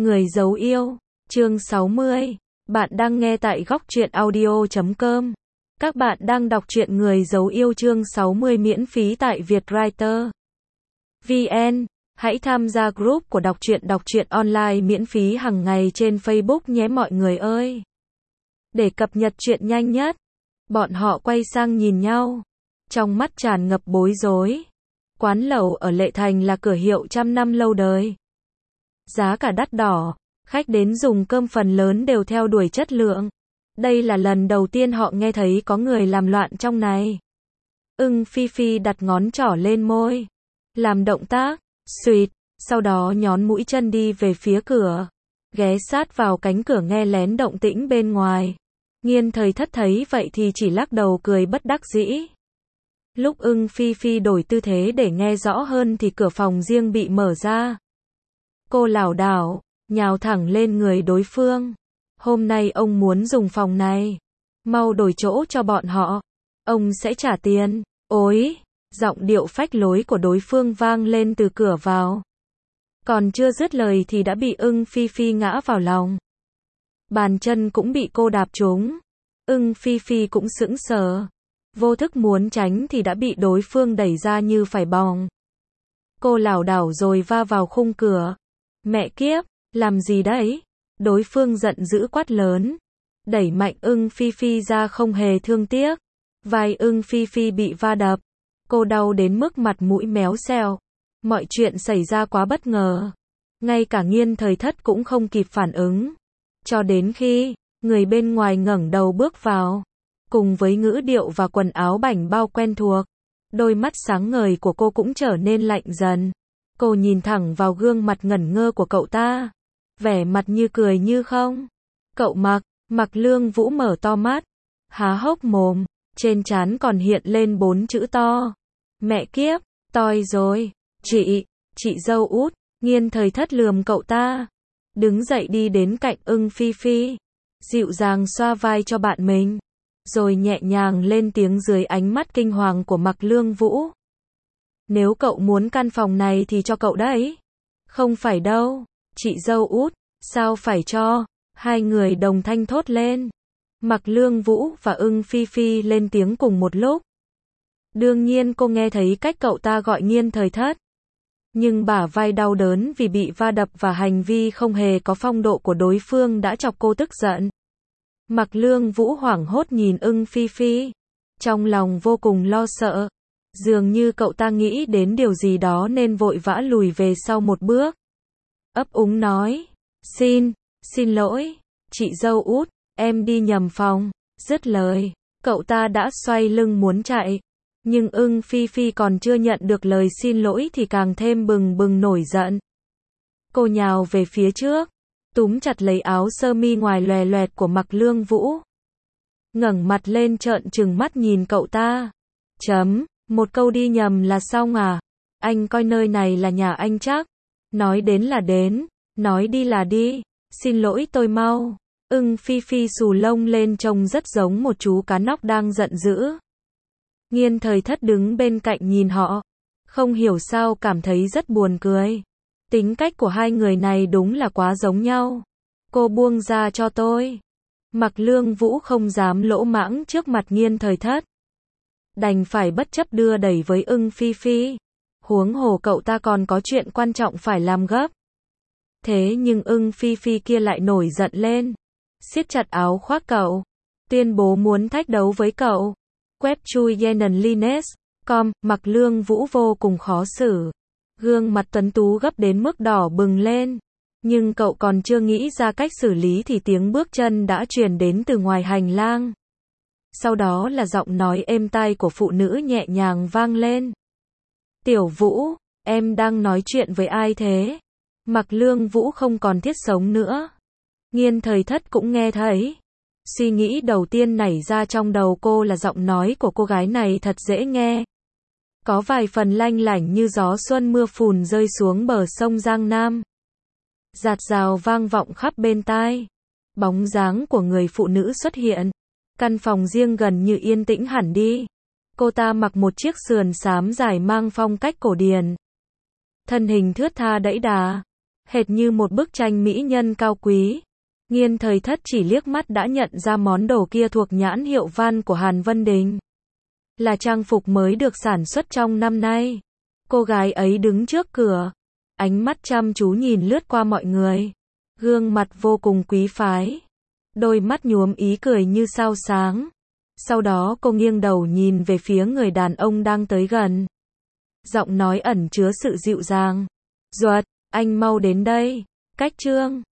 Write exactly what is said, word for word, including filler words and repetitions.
Người giấu yêu, chương sáu mươi. Bạn đang nghe tại góc truyện audio chấm com. Các bạn đang đọc truyện Người giấu yêu chương sáu mươi miễn phí tại Vietwriter chấm vn. Hãy tham gia group của đọc truyện đọc truyện online miễn phí hàng ngày trên Facebook nhé mọi người ơi. Để cập nhật truyện nhanh nhất. Bọn họ quay sang nhìn nhau, trong mắt tràn ngập bối rối. Quán lẩu ở Lệ Thành là cửa hiệu trăm năm lâu đời. Giá cả đắt đỏ, khách đến dùng cơm phần lớn đều theo đuổi chất lượng. Đây là lần đầu tiên họ nghe thấy có người làm loạn trong này. Ưng Phi Phi đặt ngón trỏ lên môi, làm động tác, suýt, sau đó nhón mũi chân đi về phía cửa, ghé sát vào cánh cửa nghe lén động tĩnh bên ngoài. Nghiên Thời Thất thấy vậy thì chỉ lắc đầu cười bất đắc dĩ. Lúc Ưng Phi Phi đổi tư thế để nghe rõ hơn thì cửa phòng riêng bị mở ra. Cô lảo đảo, nhào thẳng lên người đối phương. Hôm nay ông muốn dùng phòng này. Mau đổi chỗ cho bọn họ. Ông sẽ trả tiền. Ối, giọng điệu phách lối của đối phương vang lên từ cửa vào. Còn chưa dứt lời thì đã bị Ưng Phi Phi ngã vào lòng. Bàn chân cũng bị cô đạp trúng. Ưng Phi Phi cũng sững sờ. Vô thức muốn tránh thì đã bị đối phương đẩy ra như phải bòng. Cô lảo đảo rồi va vào khung cửa. Mẹ kiếp, làm gì đấy? Đối phương giận dữ quát lớn. Đẩy mạnh Ưng Phi Phi ra không hề thương tiếc. Vai Ưng Phi Phi bị va đập. Cô đau đến mức mặt mũi méo xẹo. Mọi chuyện xảy ra quá bất ngờ. Ngay cả Nghiên Thời Thất cũng không kịp phản ứng. Cho đến khi, người bên ngoài ngẩng đầu bước vào. Cùng với ngữ điệu và quần áo bảnh bao quen thuộc. Đôi mắt sáng ngời của cô cũng trở nên lạnh dần. Cô nhìn thẳng vào gương mặt ngẩn ngơ của cậu ta. Vẻ mặt như cười như không. Cậu Mặc, Mặc Lương Vũ mở to mắt. Há hốc mồm. Trên trán còn hiện lên bốn chữ to. Mẹ kiếp, toi rồi. Chị, chị dâu út. Nghiên Thời Thất lườm cậu ta. Đứng dậy đi đến cạnh Ưng Phi Phi. Dịu dàng xoa vai cho bạn mình. Rồi nhẹ nhàng lên tiếng dưới ánh mắt kinh hoàng của Mặc Lương Vũ. Nếu cậu muốn căn phòng này thì cho cậu đấy. Không phải đâu, chị dâu út, sao phải cho? Hai người đồng thanh thốt lên. Mặc Lương Vũ và Ưng Phi Phi lên tiếng cùng một lúc. Đương nhiên cô nghe thấy cách cậu ta gọi Nghiên Thời Thất. Nhưng bả vai đau đớn vì bị va đập và hành vi không hề có phong độ của đối phương đã chọc cô tức giận. Mặc Lương Vũ hoảng hốt nhìn Ưng Phi Phi. Trong lòng vô cùng lo sợ. Dường như cậu ta nghĩ đến điều gì đó nên vội vã lùi về sau một bước. Ấp úng nói. Xin, xin lỗi, chị dâu út, em đi nhầm phòng. Dứt lời, cậu ta đã xoay lưng muốn chạy. Nhưng Ưng Phi Phi còn chưa nhận được lời xin lỗi thì càng thêm bừng bừng nổi giận. Cô nhào về phía trước. Túm chặt lấy áo sơ mi ngoài lòe loẹt của Mặc Lương Vũ. Ngẩng mặt lên trợn trừng mắt nhìn cậu ta. Chấm, một câu đi nhầm là xong à? Anh coi nơi này là nhà anh chắc. Nói đến là đến, nói đi là đi. Xin lỗi tôi mau. Ưng Phi Phi xù lông lên trông rất giống một chú cá nóc đang giận dữ. Nghiên Thời Thất đứng bên cạnh nhìn họ. Không hiểu sao cảm thấy rất buồn cười. Tính cách của hai người này đúng là quá giống nhau. Cô buông ra cho tôi. Mặc Lương Vũ không dám lỗ mãng trước mặt Nghiên Thời Thất. Đành phải bất chấp đưa đẩy với Ưng Phi Phi. Huống hồ cậu ta còn có chuyện quan trọng phải làm gấp. Thế nhưng Ưng Phi Phi kia lại nổi giận lên. Siết chặt áo khoác cậu. Tuyên bố muốn thách đấu với cậu. Web chui Yenan Lines chấm com. Mặc Lương Vũ vô cùng khó xử. Gương mặt tuấn tú gấp đến mức đỏ bừng lên. Nhưng cậu còn chưa nghĩ ra cách xử lý thì tiếng bước chân đã truyền đến từ ngoài hành lang. Sau đó là giọng nói êm tai của phụ nữ nhẹ nhàng vang lên. Tiểu Vũ, em đang nói chuyện với ai thế? Mặc Lương Vũ không còn thiết sống nữa. Nghiên Thời Thất cũng nghe thấy. Suy nghĩ đầu tiên nảy ra trong đầu cô là giọng nói của cô gái này thật dễ nghe. Có vài phần lanh lảnh như gió xuân mưa phùn rơi xuống bờ sông Giang Nam. Rạt rào vang vọng khắp bên tai. Bóng dáng của người phụ nữ xuất hiện. Căn phòng riêng gần như yên tĩnh hẳn đi. Cô ta mặc một chiếc sườn xám dài mang phong cách cổ điển. Thân hình thướt tha đẫy đà. hệt như một bức tranh mỹ nhân cao quý. Nghiên Thời Thất chỉ liếc mắt đã nhận ra món đồ kia thuộc nhãn hiệu Van của Hàn Vân Đình. Là trang phục mới được sản xuất trong năm nay. Cô gái ấy đứng trước cửa, ánh mắt chăm chú nhìn lướt qua mọi người. Gương mặt vô cùng quý phái. Đôi mắt nhuốm ý cười như sao sáng. Sau đó cô nghiêng đầu nhìn về phía người đàn ông đang tới gần. Giọng nói ẩn chứa sự dịu dàng. Duật, anh mau đến đây. Cách Trương